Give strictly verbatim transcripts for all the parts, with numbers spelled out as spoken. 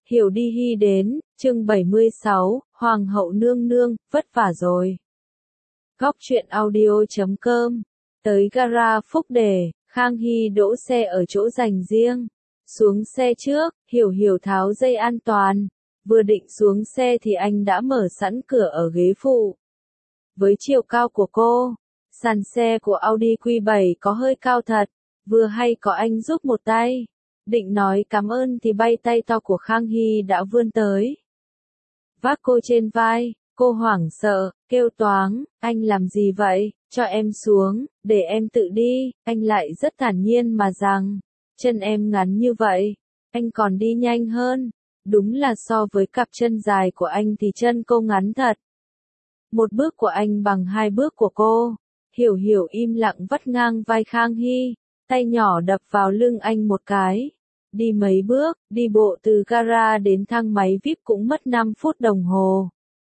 Hiểu đi hy đến, chương bảy mươi sáu, Hoàng hậu nương nương, vất vả rồi. Góc truyện audio chấm com. Tới gara Phúc Đề, Khang Hy đỗ xe ở chỗ dành riêng. Xuống xe trước, Hiểu Hiểu tháo dây an toàn. Vừa định xuống xe thì anh đã mở sẵn cửa ở ghế phụ. Với chiều cao của cô, sàn xe của Audi Q bảy có hơi cao thật. Vừa hay có anh giúp một tay. Định nói cảm ơn thì bay tay to của Khang Hy đã vươn tới. Vác cô trên vai, cô hoảng sợ, kêu toáng, anh làm gì vậy, cho em xuống, để em tự đi, anh lại rất thản nhiên mà rằng, chân em ngắn như vậy, anh còn đi nhanh hơn, đúng là so với cặp chân dài của anh thì chân cô ngắn thật. Một bước của anh bằng hai bước của cô, Hiểu Hiểu im lặng vắt ngang vai Khang Hy, tay nhỏ đập vào lưng anh một cái. Đi mấy bước, đi bộ từ gara đến thang máy vi ai pi cũng mất năm phút đồng hồ.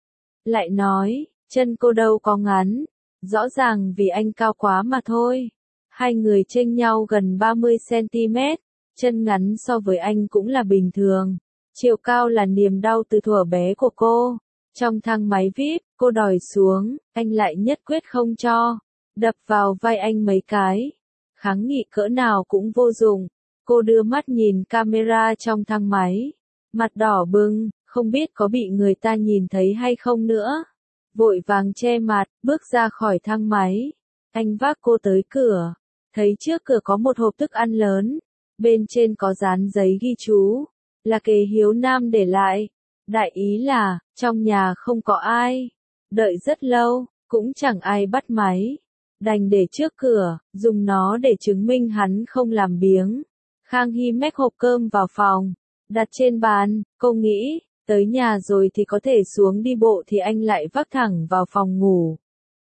Lại nói, chân cô đâu có ngắn, rõ ràng vì anh cao quá mà thôi. Hai người chênh nhau gần ba mươi xăng ti mét, chân ngắn so với anh cũng là bình thường. Chiều cao là niềm đau từ thuở bé của cô. Trong thang máy vi ai pi, cô đòi xuống, anh lại nhất quyết không cho. Đập vào vai anh mấy cái. Kháng nghị cỡ nào cũng vô dụng. Cô đưa mắt nhìn camera trong thang máy. Mặt đỏ bừng, không biết có bị người ta nhìn thấy hay không nữa. Vội vàng che mặt, bước ra khỏi thang máy. Anh vác cô tới cửa. Thấy trước cửa có một hộp thức ăn lớn. Bên trên có dán giấy ghi chú. Là Kế Hiếu Nam để lại. Đại ý là, trong nhà không có ai. Đợi rất lâu, cũng chẳng ai bắt máy. Đành để trước cửa, dùng nó để chứng minh hắn không làm biếng. Khang Hy mách hộp cơm vào phòng, đặt trên bàn, cô nghĩ, tới nhà rồi thì có thể xuống đi bộ thì anh lại vác thẳng vào phòng ngủ.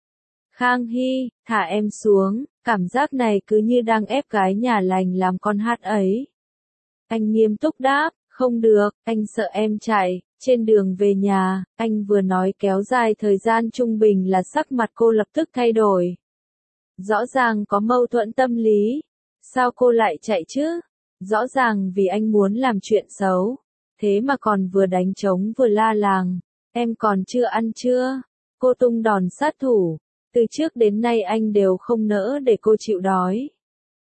Khang Hy, thả em xuống, cảm giác này cứ như đang ép gái nhà lành làm con hát ấy. Anh nghiêm túc đáp, không được, anh sợ em chạy. Trên đường về nhà, anh vừa nói kéo dài thời gian trung bình là sắc mặt cô lập tức thay đổi. Rõ ràng có mâu thuẫn tâm lý. Sao cô lại chạy chứ? Rõ ràng vì anh muốn làm chuyện xấu. Thế mà còn vừa đánh trống vừa la làng. Em còn chưa ăn chưa? Cô tung đòn sát thủ. Từ trước đến nay anh đều không nỡ để cô chịu đói.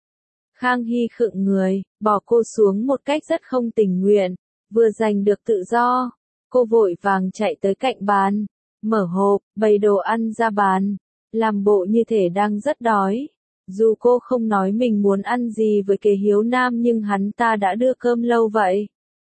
Khang Hy khựng người, bỏ cô xuống một cách rất không tình nguyện. Vừa giành được tự do, cô vội vàng chạy tới cạnh bàn. Mở hộp, bày đồ ăn ra bàn. Làm bộ như thể đang rất đói. Dù cô không nói mình muốn ăn gì với Kế Hiếu Nam nhưng hắn ta đã đưa cơm lâu vậy.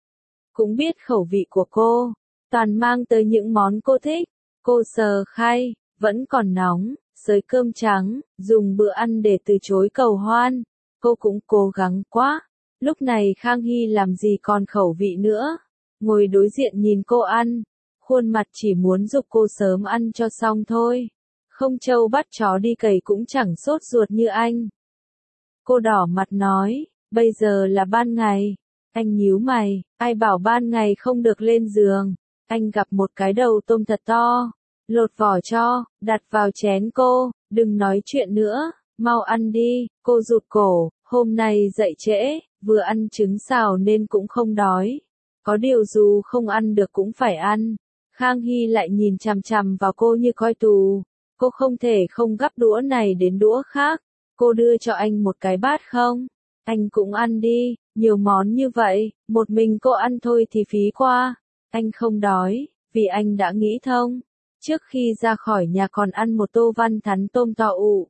Cũng biết khẩu vị của cô, toàn mang tới những món cô thích. Cô sờ khay, vẫn còn nóng, xới cơm trắng, dùng bữa ăn để từ chối cầu hoan. Cô cũng cố gắng quá. Lúc này Khang Hy làm gì còn khẩu vị nữa. Ngồi đối diện nhìn cô ăn. Khuôn mặt chỉ muốn giục cô sớm ăn cho xong thôi. Không trâu bắt chó đi cày cũng chẳng sốt ruột như anh. Cô đỏ mặt nói, bây giờ là ban ngày. Anh nhíu mày, ai bảo ban ngày không được lên giường. Anh gặp một cái đầu tôm thật to. Lột vỏ cho, đặt vào chén cô, đừng nói chuyện nữa, mau ăn đi. Cô rụt cổ, hôm nay dậy trễ, vừa ăn trứng xào nên cũng không đói. Có điều dù không ăn được cũng phải ăn. Khang Hy lại nhìn chằm chằm vào cô như coi tù. Cô không thể không gắp đũa này đến đũa khác. Cô đưa cho anh một cái bát không? Anh cũng ăn đi, nhiều món như vậy, một mình cô ăn thôi thì phí quá. Anh không đói, vì anh đã nghĩ thông. Trước khi ra khỏi nhà còn ăn một tô văn thắn tôm to ụ.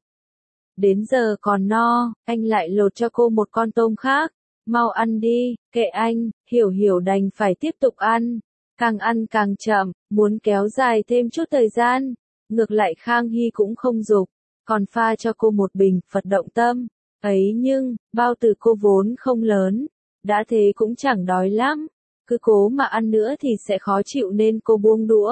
Đến giờ còn no, anh lại lột cho cô một con tôm khác. Mau ăn đi, kệ anh, Hiểu Hiểu đành phải tiếp tục ăn. Càng ăn càng chậm, muốn kéo dài thêm chút thời gian. Ngược lại Khang Hy cũng không dục, còn pha cho cô một bình Phật động tâm. Ấy nhưng, bao tử cô vốn không lớn, đã thế cũng chẳng đói lắm. Cứ cố mà ăn nữa thì sẽ khó chịu nên cô buông đũa.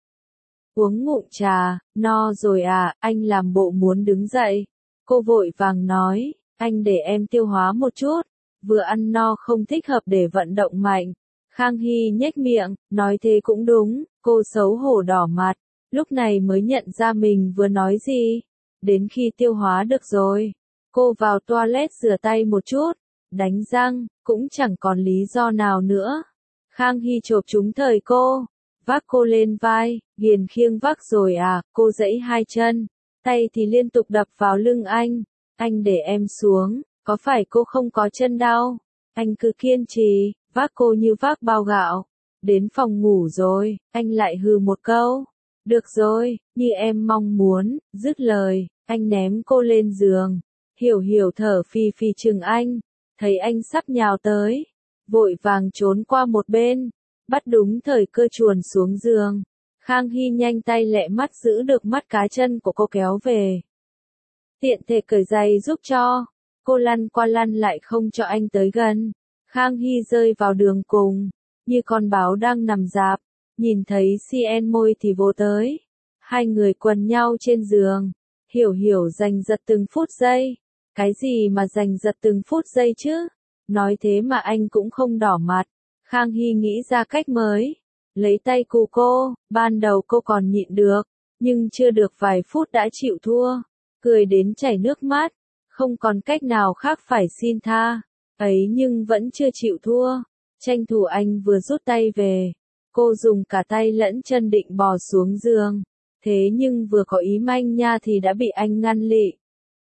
Uống ngụm trà, no rồi à, anh làm bộ muốn đứng dậy. Cô vội vàng nói, anh để em tiêu hóa một chút, vừa ăn no không thích hợp để vận động mạnh. Khang Hy nhếch miệng, nói thế cũng đúng, cô xấu hổ đỏ mặt. Lúc này mới nhận ra mình vừa nói gì. Đến khi tiêu hóa được rồi, cô vào toilet rửa tay một chút, đánh răng, cũng chẳng còn lý do nào nữa. Khang Hy chộp trúng thời cô, vác cô lên vai, ghiền khiêng vác rồi à, cô giãy hai chân, tay thì liên tục đập vào lưng anh, anh để em xuống, có phải cô không có chân đau? Anh cứ kiên trì, vác cô như vác bao gạo. Đến phòng ngủ rồi, anh lại hừ một câu. Được rồi, như em mong muốn, dứt lời, anh ném cô lên giường. Hiểu Hiểu thở phì phì chừng anh, thấy anh sắp nhào tới, vội vàng trốn qua một bên, bắt đúng thời cơ chuồn xuống giường. Khang Hy nhanh tay lẹ mắt giữ được mắt cá chân của cô kéo về. Tiện thể cởi giày giúp cho, cô lăn qua lăn lại không cho anh tới gần. Khang Hy rơi vào đường cùng, như con báo đang nằm rạp, nhìn thấy Cien môi thì vồ tới. Hai người quần nhau trên giường, Hiểu Hiểu giành giật từng phút giây. Cái gì mà giành giật từng phút giây chứ? Nói thế mà anh cũng không đỏ mặt. Khang Hy nghĩ ra cách mới, lấy tay cù cô, ban đầu cô còn nhịn được, nhưng chưa được vài phút đã chịu thua, cười đến chảy nước mắt, không còn cách nào khác phải xin tha. Ấy nhưng vẫn chưa chịu thua, tranh thủ anh vừa rút tay về, cô dùng cả tay lẫn chân định bò xuống giường, thế nhưng vừa có ý manh nha thì đã bị anh ngăn lị.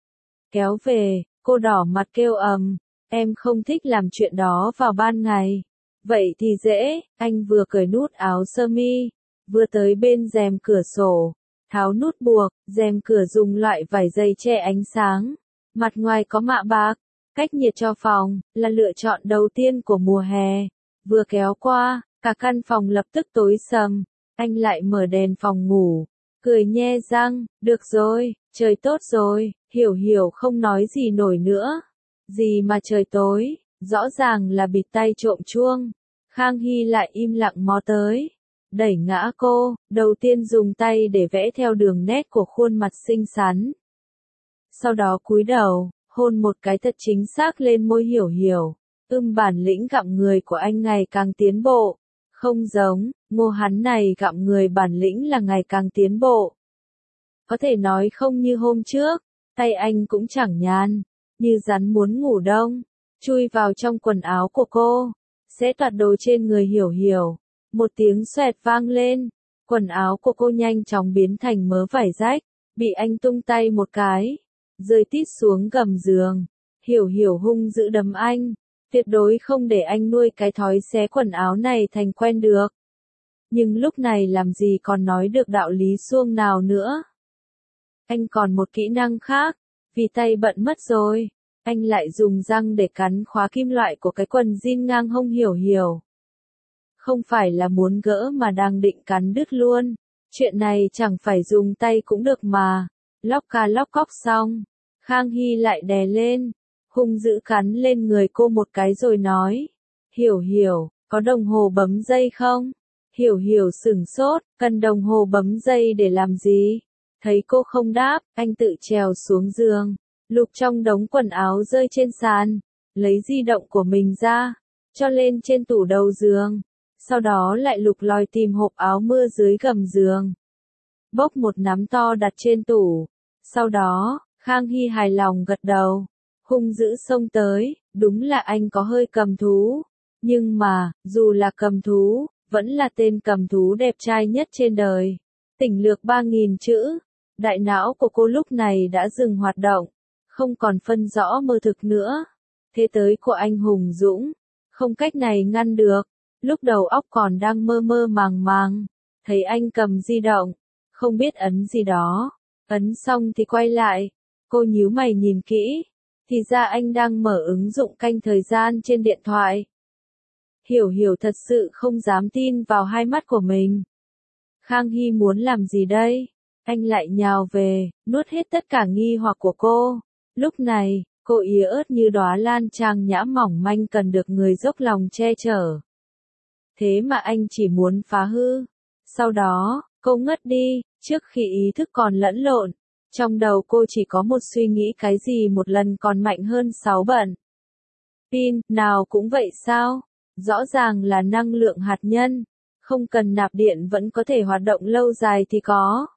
Kéo về, cô đỏ mặt kêu ầm, em không thích làm chuyện đó vào ban ngày. Vậy thì dễ, anh vừa cởi nút áo sơ mi, vừa tới bên rèm cửa sổ, tháo nút buộc, rèm cửa dùng loại vải dày che ánh sáng, mặt ngoài có mạ bạc, cách nhiệt cho phòng, là lựa chọn đầu tiên của mùa hè. Vừa kéo qua, cả căn phòng lập tức tối sầm, anh lại mở đèn phòng ngủ, cười nhe răng, được rồi, trời tốt rồi, Hiểu Hiểu không nói gì nổi nữa. Gì mà trời tối, rõ ràng là bịt tay trộm chuông. Khang Hy lại im lặng mò tới, đẩy ngã cô, đầu tiên dùng tay để vẽ theo đường nét của khuôn mặt xinh xắn. Sau đó cúi đầu, hôn một cái thật chính xác lên môi Hiểu Hiểu. Ưm bản lĩnh gặm người của anh ngày càng tiến bộ. Không giống, Ngô hắn này gặm người bản lĩnh là ngày càng tiến bộ. Có thể nói không như hôm trước, tay anh cũng chẳng nhàn, như rắn muốn ngủ đông, chui vào trong quần áo của cô, xé toạc đồ trên người Hiểu Hiểu. Một tiếng xoẹt vang lên, quần áo của cô nhanh chóng biến thành mớ vải rách, bị anh tung tay một cái, rơi tít xuống gầm giường. Hiểu Hiểu hung dữ đấm anh, tuyệt đối không để anh nuôi cái thói xé quần áo này thành quen được. Nhưng lúc này làm gì còn nói được đạo lý suông nào nữa. Anh còn một kỹ năng khác, vì tay bận mất rồi, anh lại dùng răng để cắn khóa kim loại của cái quần jean ngang hông Hiểu Hiểu. Không phải là muốn gỡ mà đang định cắn đứt luôn, chuyện này chẳng phải dùng tay cũng được mà. Lóc ca lóc cóc xong, Khang Hy lại đè lên, hung dữ cắn lên người cô một cái rồi nói, Hiểu Hiểu, có đồng hồ bấm dây không? Hiểu Hiểu sửng sốt, cần đồng hồ bấm dây để làm gì? Thấy cô không đáp, anh tự trèo xuống giường, lục trong đống quần áo rơi trên sàn, lấy di động của mình ra, cho lên trên tủ đầu giường, sau đó lại lục lọi tìm hộp áo mưa dưới gầm giường. Bốc một nắm to đặt trên tủ, sau đó, Khang Hy hài lòng gật đầu, hung dữ xông tới, đúng là anh có hơi cầm thú, nhưng mà, dù là cầm thú, vẫn là tên cầm thú đẹp trai nhất trên đời. Tỉnh lược ba nghìn chữ, đại não của cô lúc này đã dừng hoạt động, không còn phân rõ mơ thực nữa. Thế tới của anh hùng dũng, không cách này ngăn được, lúc đầu óc còn đang mơ mơ màng màng, thấy anh cầm di động, không biết ấn gì đó, ấn xong thì quay lại, cô nhíu mày nhìn kỹ, thì ra anh đang mở ứng dụng canh thời gian trên điện thoại. Hiểu Hiểu thật sự không dám tin vào hai mắt của mình. Khang Hy muốn làm gì đây? Anh lại nhào về, nuốt hết tất cả nghi hoặc của cô. Lúc này, cô yếu ớt như đóa lan trang nhã mỏng manh cần được người dốc lòng che chở. Thế mà anh chỉ muốn phá hư. Sau đó, cô ngất đi, trước khi ý thức còn lẫn lộn. Trong đầu cô chỉ có một suy nghĩ cái gì một lần còn mạnh hơn sáu bận. Pin, nào cũng vậy sao? Rõ ràng là năng lượng hạt nhân, không cần nạp điện vẫn có thể hoạt động lâu dài thì có.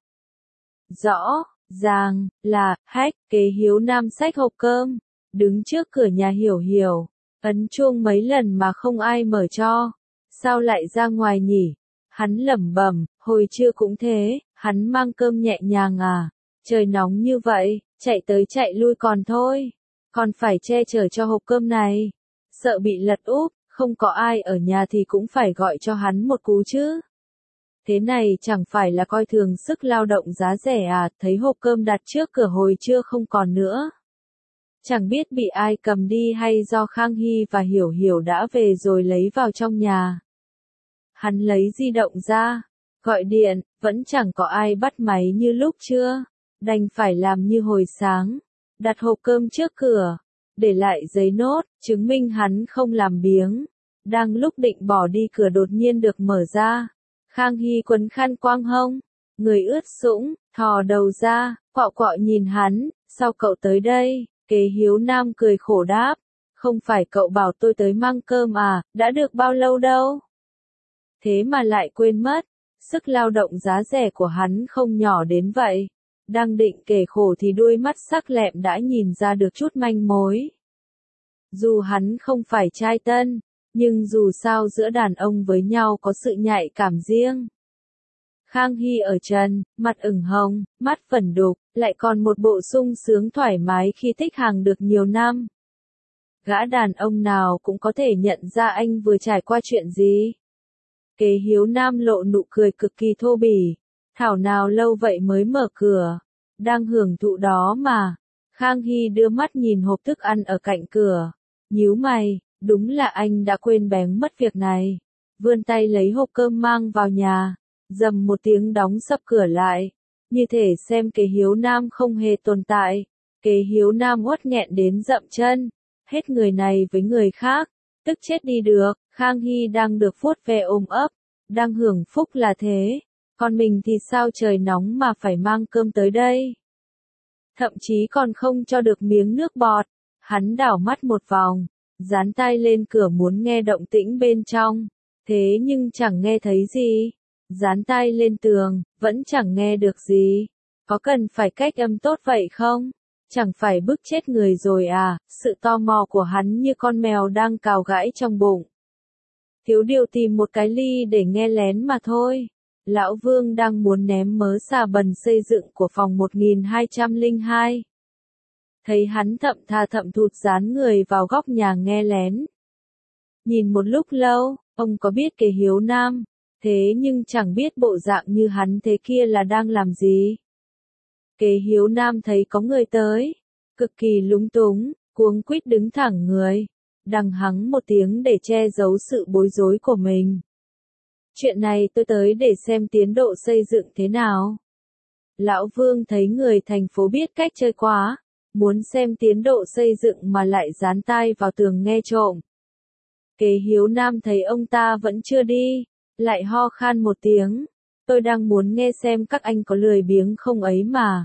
Rõ ràng là hack kế Hiếu Nam xách hộp cơm, đứng trước cửa nhà Hiểu Hiểu, ấn chuông mấy lần mà không ai mở cho. Sao lại ra ngoài nhỉ? Hắn lẩm bẩm, hồi trưa cũng thế, hắn mang cơm nhẹ nhàng à, trời nóng như vậy, chạy tới chạy lui còn thôi, còn phải che chở cho hộp cơm này, sợ bị lật úp, không có ai ở nhà thì cũng phải gọi cho hắn một cú chứ. Thế này chẳng phải là coi thường sức lao động giá rẻ à, thấy hộp cơm đặt trước cửa hồi trưa không còn nữa. Chẳng biết bị ai cầm đi hay do Khang Hy và Hiểu Hiểu đã về rồi lấy vào trong nhà. Hắn lấy di động ra, gọi điện, vẫn chẳng có ai bắt máy như lúc trưa, đành phải làm như hồi sáng, đặt hộp cơm trước cửa, để lại giấy nốt, chứng minh hắn không làm biếng. Đang lúc định bỏ đi cửa đột nhiên được mở ra, Khang Hy quấn khăn quàng hông, người ướt sũng, thò đầu ra, quạo quạo nhìn hắn, sao cậu tới đây? Kế Hiếu Nam cười khổ đáp, không phải cậu bảo tôi tới mang cơm à, đã được bao lâu đâu. Thế mà lại quên mất, sức lao động giá rẻ của hắn không nhỏ đến vậy. Đang định kể khổ thì đuôi mắt sắc lẹm đã nhìn ra được chút manh mối. Dù hắn không phải trai tân, nhưng dù sao giữa đàn ông với nhau có sự nhạy cảm riêng. Khang Hy ở trần, mặt ửng hồng, mắt phẩn đục, lại còn một bộ sung sướng thoải mái khi thích hàng được nhiều năm. Gã đàn ông nào cũng có thể nhận ra anh vừa trải qua chuyện gì. Kế Hiếu Nam lộ nụ cười cực kỳ thô bỉ, thảo nào lâu vậy mới mở cửa, đang hưởng thụ đó mà. Khang Hy đưa mắt nhìn hộp thức ăn ở cạnh cửa, nhíu mày, đúng là anh đã quên bén mất việc này. Vươn tay lấy hộp cơm mang vào nhà, dầm một tiếng đóng sập cửa lại, như thể xem Kế Hiếu Nam không hề tồn tại. Kế Hiếu Nam uất nghẹn đến dậm chân, hết người này với người khác, tức chết đi được. Khang Hy đang được vuốt ve ôm ấp, đang hưởng phúc là thế, còn mình thì sao trời nóng mà phải mang cơm tới đây. Thậm chí còn không cho được miếng nước bọt. Hắn đảo mắt một vòng, dán tai lên cửa muốn nghe động tĩnh bên trong, thế nhưng chẳng nghe thấy gì. Dán tai lên tường, vẫn chẳng nghe được gì. Có cần phải cách âm tốt vậy không? Chẳng phải bức chết người rồi à? Sự tò mò của hắn như con mèo đang cào gãi trong bụng. Thiếu điều tìm một cái ly để nghe lén mà thôi. Lão Vương đang muốn ném mớ xà bần xây dựng của phòng một nghìn hai trăm lẻ hai. Thấy hắn thậm tha thậm thụt dán người vào góc nhà nghe lén. Nhìn một lúc lâu, ông có biết Kế Hiếu Nam, thế nhưng chẳng biết bộ dạng như hắn thế kia là đang làm gì. Kế Hiếu Nam thấy có người tới, cực kỳ lúng túng, cuống quýt đứng thẳng người, đằng hắng một tiếng để che giấu sự bối rối của mình. Chuyện này tôi tới để xem tiến độ xây dựng thế nào. Lão Vương thấy người thành phố biết cách chơi quá, muốn xem tiến độ xây dựng mà lại dán tai vào tường nghe trộm. Kế Hiếu Nam thấy ông ta vẫn chưa đi, lại ho khan một tiếng, tôi đang muốn nghe xem các anh có lười biếng không ấy mà.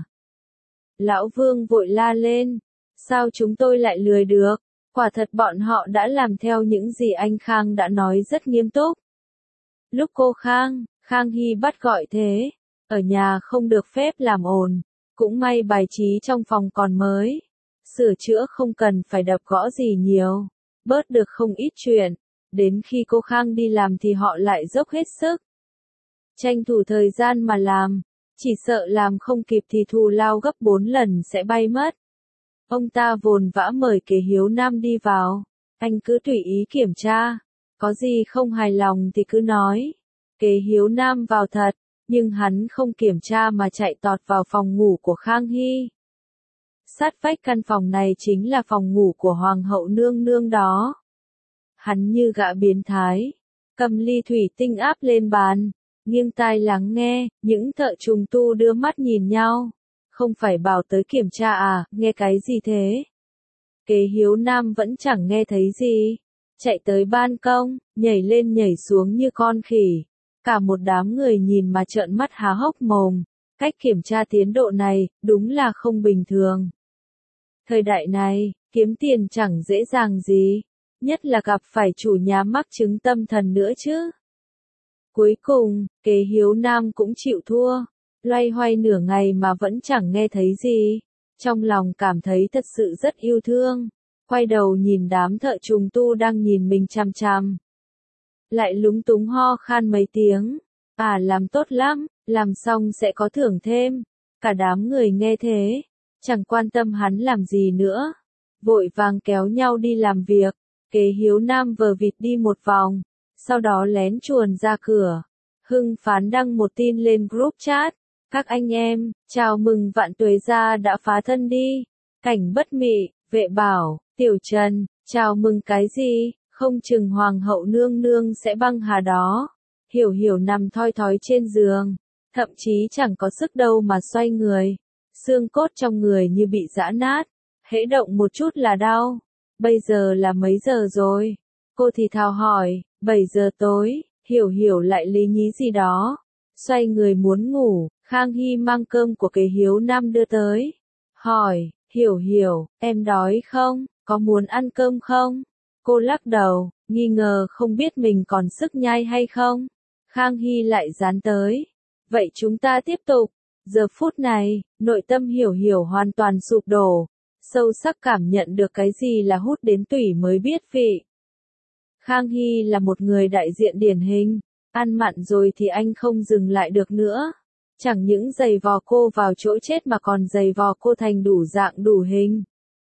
Lão Vương vội la lên, sao chúng tôi lại lười được, quả thật bọn họ đã làm theo những gì anh Khang đã nói rất nghiêm túc. Lúc cô Khang, Khang Hy bắt gọi thế, ở nhà không được phép làm ồn, cũng may bài trí trong phòng còn mới, sửa chữa không cần phải đập gõ gì nhiều, bớt được không ít chuyện, đến khi cô Khang đi làm thì họ lại dốc hết sức. Tranh thủ thời gian mà làm, chỉ sợ làm không kịp thì thù lao gấp bốn lần sẽ bay mất. Ông ta vồn vã mời Kế Hiếu Nam đi vào, anh cứ tùy ý kiểm tra, có gì không hài lòng thì cứ nói. Kế Hiếu Nam vào thật, nhưng hắn không kiểm tra mà chạy tọt vào phòng ngủ của Khang Hy. Sát vách căn phòng này chính là phòng ngủ của Hoàng hậu nương nương đó. Hắn như gã biến thái, cầm ly thủy tinh áp lên bàn, nghiêng tai lắng nghe, những thợ trùng tu đưa mắt nhìn nhau. Không phải bảo tới kiểm tra à, nghe cái gì thế? Kế Hiếu Nam vẫn chẳng nghe thấy gì, chạy tới ban công, nhảy lên nhảy xuống như con khỉ. Cả một đám người nhìn mà trợn mắt há hốc mồm, cách kiểm tra tiến độ này, đúng là không bình thường. Thời đại này, kiếm tiền chẳng dễ dàng gì, nhất là gặp phải chủ nhà mắc chứng tâm thần nữa chứ. Cuối cùng, Kế Hiếu Nam cũng chịu thua, loay hoay nửa ngày mà vẫn chẳng nghe thấy gì. Trong lòng cảm thấy thật sự rất yêu thương, quay đầu nhìn đám thợ trùng tu đang nhìn mình chằm chằm. lại lúng túng ho khan mấy tiếng. À làm tốt lắm, làm xong sẽ có thưởng thêm. Cả đám người nghe thế, chẳng quan tâm hắn làm gì nữa. Vội vàng kéo nhau đi làm việc. Kế Hiếu Nam vờ vịt đi một vòng, sau đó lén chuồn ra cửa. Hưng phán đăng một tin lên group chat. Các anh em, chào mừng Vạn Tuế gia đã phá thân đi. Cảnh Bất Mị, Vệ Bảo, Tiểu Trần, chào mừng cái gì, không chừng Hoàng hậu nương nương sẽ băng hà đó. Hiểu Hiểu nằm thoi thói trên giường, thậm chí chẳng có sức đâu mà xoay người. Xương cốt trong người như bị giã nát, hễ động một chút là đau. Bây giờ là mấy giờ rồi? Cô thì thào hỏi, bảy giờ tối, Hiểu Hiểu lại lý nhí gì đó. Xoay người muốn ngủ, Khang Hy mang cơm của Kế Hiếu Nam đưa tới. Hỏi, Hiểu Hiểu, em đói không, có muốn ăn cơm không? Cô lắc đầu, nghi ngờ không biết mình còn sức nhai hay không. Khang Hy lại dán tới. Vậy chúng ta tiếp tục. Giờ phút này, nội tâm Hiểu Hiểu hoàn toàn sụp đổ. Sâu sắc cảm nhận được cái gì là hút đến tủy mới biết vị. Khang Hy là một người đại diện điển hình. Ăn mặn rồi thì anh không dừng lại được nữa. Chẳng những giày vò cô vào chỗ chết mà còn giày vò cô thành đủ dạng đủ hình.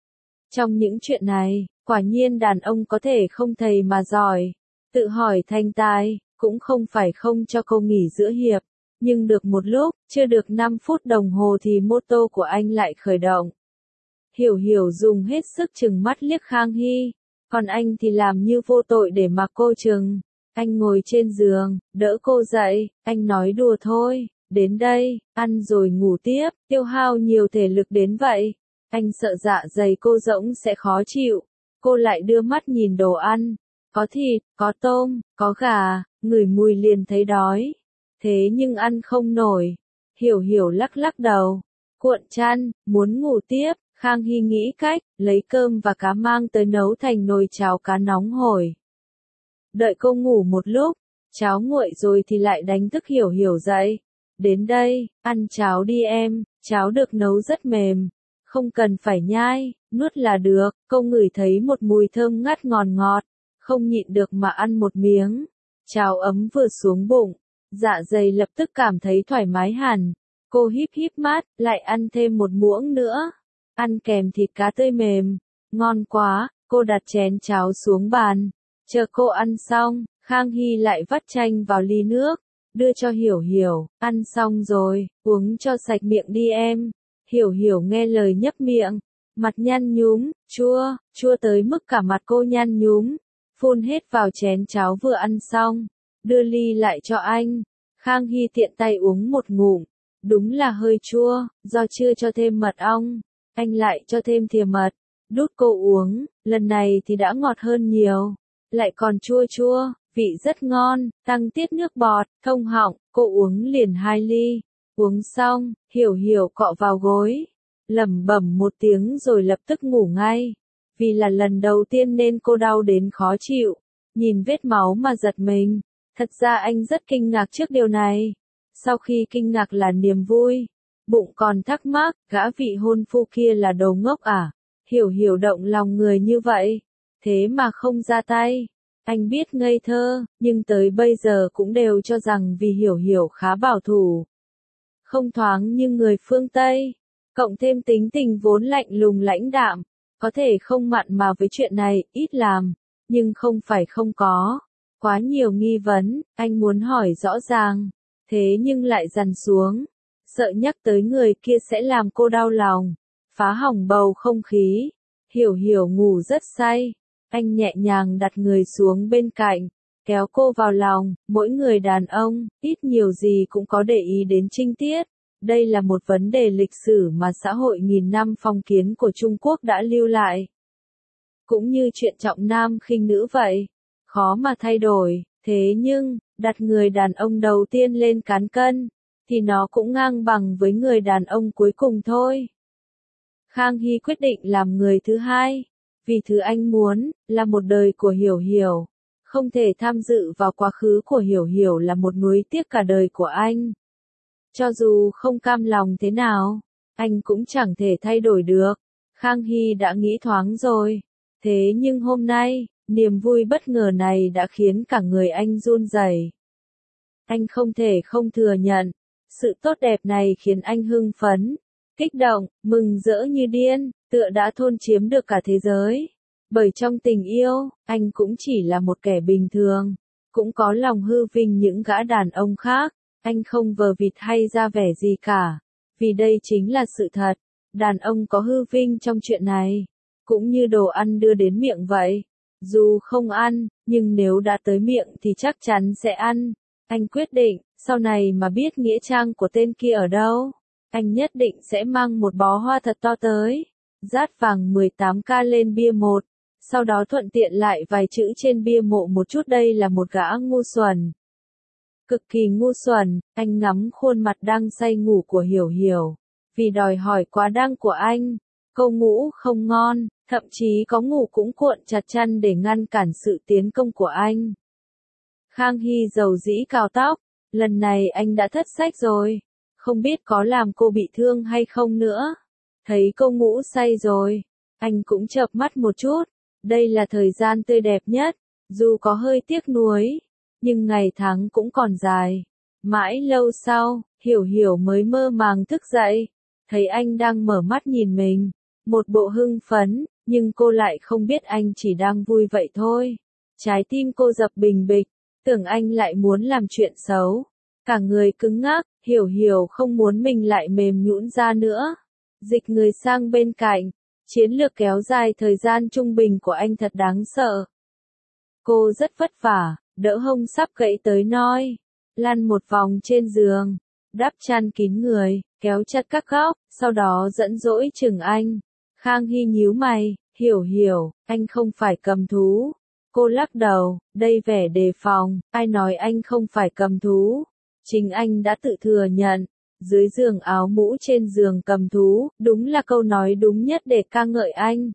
Trong những chuyện này, quả nhiên đàn ông có thể không thầy mà giỏi. Tự hỏi thành tài, cũng không phải không cho cô nghỉ giữa hiệp. Nhưng được một lúc, chưa được năm phút đồng hồ thì mô tô của anh lại khởi động. Hiểu Hiểu dùng hết sức chừng mắt liếc Khang Hy. Còn anh thì làm như vô tội để mà cô chừng. Anh ngồi trên giường, đỡ cô dậy, anh nói đùa thôi, đến đây, ăn rồi ngủ tiếp, tiêu hao nhiều thể lực đến vậy. Anh sợ dạ dày cô rỗng sẽ khó chịu. Cô lại đưa mắt nhìn đồ ăn, có thịt, có tôm, có gà, ngửi mùi liền thấy đói. Thế nhưng ăn không nổi. Hiểu Hiểu lắc lắc đầu, cuộn chăn, muốn ngủ tiếp. Khang Hy nghĩ cách, lấy cơm và cá mang tới nấu thành nồi cháo cá nóng hổi. Đợi cô ngủ một lúc, cháo nguội rồi thì lại đánh thức Hiểu Hiểu dậy. Đến đây, ăn cháo đi em, cháo được nấu rất mềm. Không cần phải nhai, nuốt là được. Cô ngửi thấy một mùi thơm ngát ngọt ngọt, không nhịn được mà ăn một miếng. Cháo ấm vừa xuống bụng, dạ dày lập tức cảm thấy thoải mái hẳn. Cô híp híp mắt, lại ăn thêm một muỗng nữa. Ăn kèm thịt cá tươi mềm, ngon quá. Cô đặt chén cháo xuống bàn. Chờ cô ăn xong, Khang Hy lại vắt chanh vào ly nước, đưa cho Hiểu Hiểu. Ăn xong rồi, uống cho sạch miệng đi em. Hiểu Hiểu nghe lời nhấp miệng, mặt nhăn nhúm, chua, chua tới mức cả mặt cô nhăn nhúm. Phun hết vào chén cháo vừa ăn xong, đưa ly lại cho anh. Khang Hy tiện tay uống một ngụm, đúng là hơi chua, do chưa cho thêm mật ong. Anh lại cho thêm thìa mật, đút cô uống, lần này thì đã ngọt hơn nhiều. Lại còn chua chua, vị rất ngon, tăng tiết nước bọt, thông họng, cô uống liền hai ly. Uống xong, Hiểu Hiểu cọ vào gối, lẩm bẩm một tiếng rồi lập tức ngủ ngay. Vì là lần đầu tiên nên cô đau đến khó chịu, nhìn vết máu mà giật mình. Thật ra anh rất kinh ngạc trước điều này. Sau khi kinh ngạc là niềm vui, bụng còn thắc mắc, gã vị hôn phu kia là đồ ngốc à? Hiểu Hiểu động lòng người như vậy, thế mà không ra tay. Anh biết ngây thơ, nhưng tới bây giờ cũng đều cho rằng vì Hiểu Hiểu khá bảo thủ, không thoáng như người phương Tây, cộng thêm tính tình vốn lạnh lùng lãnh đạm, có thể không mặn mà với chuyện này, ít làm, nhưng không phải không có. Quá nhiều nghi vấn, anh muốn hỏi rõ ràng, thế nhưng lại dằn xuống, sợ nhắc tới người kia sẽ làm cô đau lòng, phá hỏng bầu không khí. Hiểu Hiểu ngủ rất say, anh nhẹ nhàng đặt người xuống bên cạnh, kéo cô vào lòng. Mỗi người đàn ông, ít nhiều gì cũng có để ý đến trinh tiết. Đây là một vấn đề lịch sử mà xã hội nghìn năm phong kiến của Trung Quốc đã lưu lại. Cũng như chuyện trọng nam khinh nữ vậy, khó mà thay đổi. Thế nhưng, đặt người đàn ông đầu tiên lên cán cân, thì nó cũng ngang bằng với người đàn ông cuối cùng thôi. Khang Hy quyết định làm người thứ hai, vì thứ anh muốn, là một đời của Hiểu Hiểu. Không thể tham dự vào quá khứ của Hiểu Hiểu là một nuối tiếc cả đời của anh. Cho dù không cam lòng thế nào, anh cũng chẳng thể thay đổi được. Khang Hy đã nghĩ thoáng rồi. Thế nhưng hôm nay, Niềm vui bất ngờ này đã khiến cả người anh run rẩy. Anh không thể không thừa nhận, sự tốt đẹp này khiến anh hưng phấn, kích động, mừng rỡ như điên, tựa đã thôn chiếm được cả thế giới. Bởi trong tình yêu, anh cũng chỉ là một kẻ bình thường, cũng có lòng hư vinh những gã đàn ông khác, anh không vờ vịt hay ra vẻ gì cả, vì đây chính là sự thật, đàn ông có hư vinh trong chuyện này, cũng như đồ ăn đưa đến miệng vậy, dù không ăn, nhưng nếu đã tới miệng thì chắc chắn sẽ ăn. Anh quyết định, sau này mà biết nghĩa trang của tên kia ở đâu, anh nhất định sẽ mang một bó hoa thật to tới, dát vàng mười tám ca lên bia một, sau đó thuận tiện lại vài chữ trên bia mộ một chút đây là một gã ngu xuẩn. Cực kỳ ngu xuẩn, anh ngắm khuôn mặt đang say ngủ của Hiểu Hiểu, vì đòi hỏi quá đăng của anh, câu ngủ không ngon, thậm chí có ngủ cũng cuộn chặt chăn để ngăn cản sự tiến công của anh. Khang Hy dầu dĩ cào tóc, lần này anh đã thất sách rồi, không biết có làm cô bị thương hay không nữa. Thấy cô ngủ say rồi, anh cũng chợp mắt một chút, đây là thời gian tươi đẹp nhất, dù có hơi tiếc nuối, nhưng ngày tháng cũng còn dài. Mãi lâu sau, Hiểu Hiểu mới mơ màng thức dậy, thấy anh đang mở mắt nhìn mình, một bộ hưng phấn, nhưng cô lại không biết anh chỉ đang vui vậy thôi. Trái tim cô dập bình bịch, tưởng anh lại muốn làm chuyện xấu. Cả người cứng ngắc, Hiểu Hiểu không muốn mình lại mềm nhũn ra nữa. Dịch người sang bên cạnh, chiến lược kéo dài thời gian trung bình của anh thật đáng sợ. Cô rất vất vả, đỡ hông sắp gãy tới noi, lăn một vòng trên giường, đắp chăn kín người, kéo chặt các góc, sau đó dẫn dỗi chừng anh. Khang Hy nhíu mày, Hiểu Hiểu, anh không phải cầm thú. Cô lắc đầu, đây vẻ đề phòng, ai nói anh không phải cầm thú. Chính anh đã tự thừa nhận, dưới giường áo mũ trên giường cầm thú, đúng là câu nói đúng nhất để ca ngợi anh.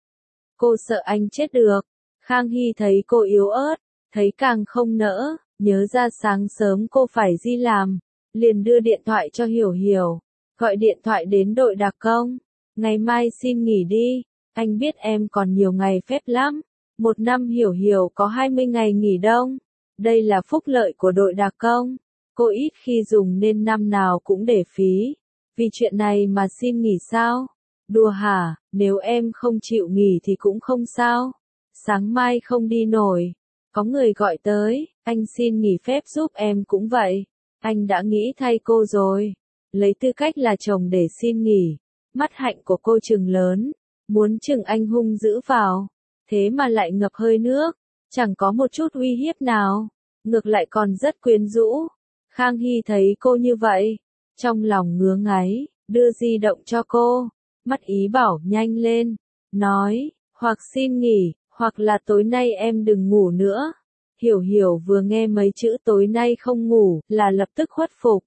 Cô sợ anh chết được. Khang Hy thấy cô yếu ớt, thấy càng không nỡ, nhớ ra sáng sớm cô phải đi làm, liền đưa điện thoại cho Hiểu Hiểu, gọi điện thoại đến đội đặc công, ngày mai xin nghỉ đi, anh biết em còn nhiều ngày phép lắm, một năm Hiểu Hiểu có hai mươi ngày nghỉ đông, đây là phúc lợi của đội đặc công, cô ít khi dùng nên năm nào cũng để phí, vì chuyện này mà xin nghỉ sao? Đùa hả, nếu em không chịu nghỉ thì cũng không sao, sáng mai không đi nổi. Có người gọi tới, anh xin nghỉ phép giúp em cũng vậy. Anh đã nghĩ thay cô rồi. Lấy tư cách là chồng để xin nghỉ. Mắt hạnh của cô trừng lớn. Muốn chừng anh hung dữ vào. Thế mà lại ngập hơi nước. Chẳng có một chút uy hiếp nào. Ngược lại còn rất quyến rũ. Khang Hy thấy cô như vậy. Trong lòng ngứa ngáy, đưa di động cho cô. Mắt ý bảo nhanh lên. Nói, hoặc xin nghỉ. Hoặc là tối nay em đừng ngủ nữa. Hiểu Hiểu vừa nghe mấy chữ tối nay không ngủ, là lập tức khuất phục.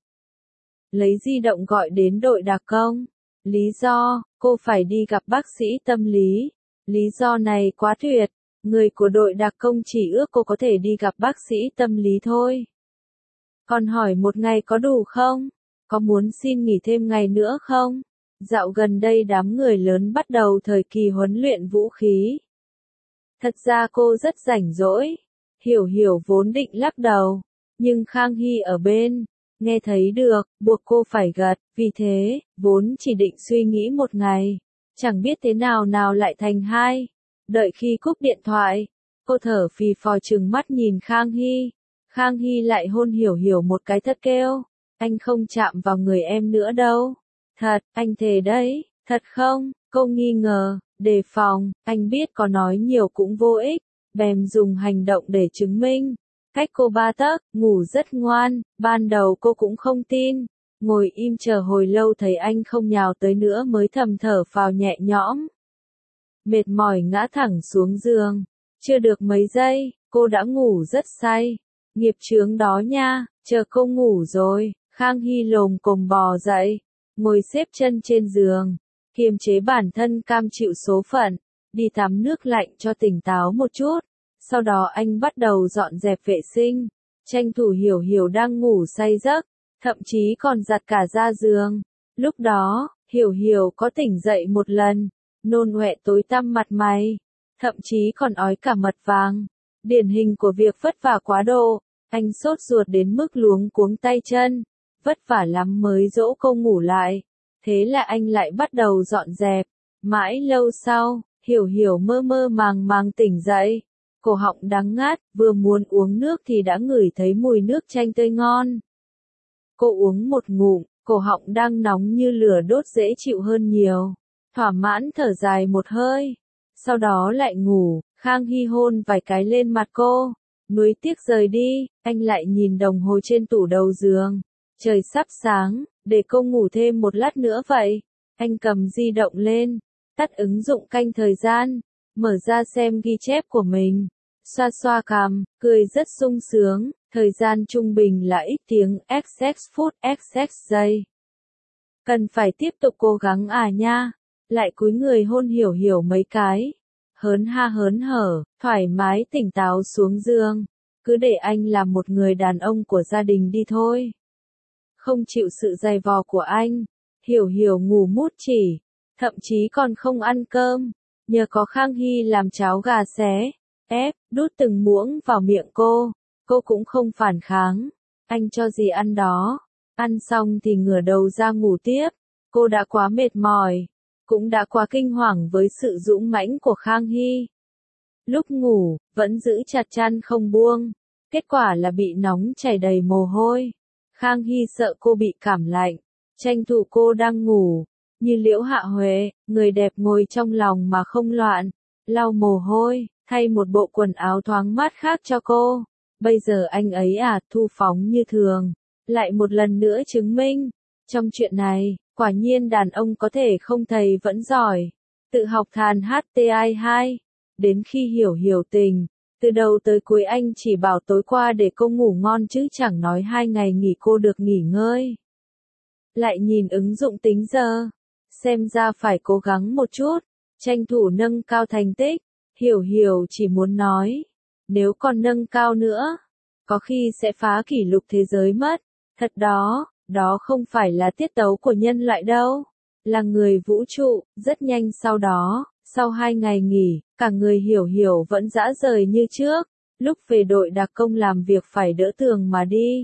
Lấy di động gọi đến đội đặc công. Lý do, cô phải đi gặp bác sĩ tâm lý. Lý do này quá tuyệt. Người của đội đặc công chỉ ước cô có thể đi gặp bác sĩ tâm lý thôi. Còn hỏi một ngày có đủ không? Có muốn xin nghỉ thêm ngày nữa không? Dạo gần đây đám người lớn bắt đầu thời kỳ huấn luyện vũ khí. Thật ra cô rất rảnh rỗi. Hiểu Hiểu vốn định lắc đầu. Nhưng Khang Hy ở bên. Nghe thấy được, buộc cô phải gật. Vì thế, vốn chỉ định suy nghĩ một ngày. Chẳng biết thế nào nào lại thành hai. Đợi khi cúp điện thoại. Cô thở phì phò trừng mắt nhìn Khang Hy. Khang Hy lại hôn Hiểu Hiểu một cái thật kêu. Anh không chạm vào người em nữa đâu. Thật, anh thề đấy. Thật không? Cô nghi ngờ. Đề phòng, anh biết có nói nhiều cũng vô ích, bèn dùng hành động để chứng minh. Cách cô ba tấc, ngủ rất ngoan, ban đầu cô cũng không tin, ngồi im chờ hồi lâu thấy anh không nhào tới nữa mới thầm thở phào nhẹ nhõm. Mệt mỏi ngã thẳng xuống giường, chưa được mấy giây, cô đã ngủ rất say. Nghiệp chướng đó nha, chờ cô ngủ rồi, Khang Hy lồm cồm bò dậy, ngồi xếp chân trên giường. Kiềm chế bản thân cam chịu số phận, đi tắm nước lạnh cho tỉnh táo một chút, sau đó anh bắt đầu dọn dẹp vệ sinh, tranh thủ Hiểu Hiểu đang ngủ say giấc, thậm chí còn giặt cả ra giường. Lúc đó, Hiểu Hiểu có tỉnh dậy một lần, nôn ọe tối tăm mặt mày, thậm chí còn ói cả mật vàng. Điển hình của việc vất vả quá độ, anh sốt ruột đến mức luống cuống tay chân, vất vả lắm mới dỗ cô ngủ lại. Thế là anh lại bắt đầu dọn dẹp. Mãi lâu sau, Hiểu Hiểu mơ mơ màng màng tỉnh dậy. Cổ họng đắng ngắt, vừa muốn uống nước thì đã ngửi thấy mùi nước chanh tươi ngon. Cô uống một ngụm, cổ họng đang nóng như lửa đốt dễ chịu hơn nhiều. Thỏa mãn thở dài một hơi. Sau đó lại ngủ, Khang Hy hôn vài cái lên mặt cô. Nuối tiếc rời đi, anh lại nhìn đồng hồ trên tủ đầu giường. Trời sắp sáng, để cô ngủ thêm một lát nữa vậy. Anh cầm di động lên, tắt ứng dụng canh thời gian, mở ra xem ghi chép của mình. Xoa xoa cằm, cười rất sung sướng, thời gian trung bình là ít tiếng xx phút xx giây. Cần phải tiếp tục cố gắng à nha. Lại cúi người hôn Hiểu Hiểu mấy cái. Hớn ha hớn hở, thoải mái tỉnh táo xuống giường. Cứ để anh làm một người đàn ông của gia đình đi thôi. Không chịu sự dày vò của anh. Hiểu Hiểu ngủ mút chỉ, thậm chí còn không ăn cơm. Nhờ có Khang Hy làm cháo gà xé, ép, đút từng muỗng vào miệng cô. Cô cũng không phản kháng. Anh cho gì ăn đó. Ăn xong thì ngửa đầu ra ngủ tiếp. Cô đã quá mệt mỏi. Cũng đã quá kinh hoàng với sự dũng mãnh của Khang Hy. Lúc ngủ, vẫn giữ chặt chăn không buông. Kết quả là bị nóng chảy đầy mồ hôi. Khang Hy sợ cô bị cảm lạnh. Tranh thủ cô đang ngủ. Như Liễu Hạ Huệ, người đẹp ngồi trong lòng mà không loạn. Lau mồ hôi, thay một bộ quần áo thoáng mát khác cho cô. Bây giờ anh ấy à, thu phóng như thường. Lại một lần nữa chứng minh. Trong chuyện này, quả nhiên đàn ông có thể không thầy vẫn giỏi. Tự học than hát tê i hai. Đến khi Hiểu Hiểu tình, từ đầu tới cuối anh chỉ bảo tối qua để cô ngủ ngon chứ chẳng nói hai ngày nghỉ cô được nghỉ ngơi. Lại nhìn ứng dụng tính giờ. Xem ra phải cố gắng một chút, tranh thủ nâng cao thành tích. Hiểu Hiểu chỉ muốn nói, nếu còn nâng cao nữa, có khi sẽ phá kỷ lục thế giới mất. Thật đó, đó không phải là tiết tấu của nhân loại đâu, là người vũ trụ. Rất nhanh sau đó, sau hai ngày nghỉ, cả người Hiểu Hiểu vẫn rã rời như trước. Lúc về đội đặc công làm việc phải đỡ tường mà đi.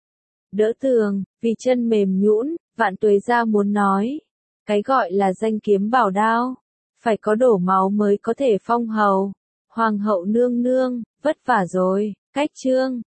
Đỡ tường, vì chân mềm nhũn, Vạn Tuế Gia muốn nói. Cái gọi là danh kiếm bảo đao, phải có đổ máu mới có thể phong hầu. Hoàng hậu nương nương, vất vả rồi. Cách chương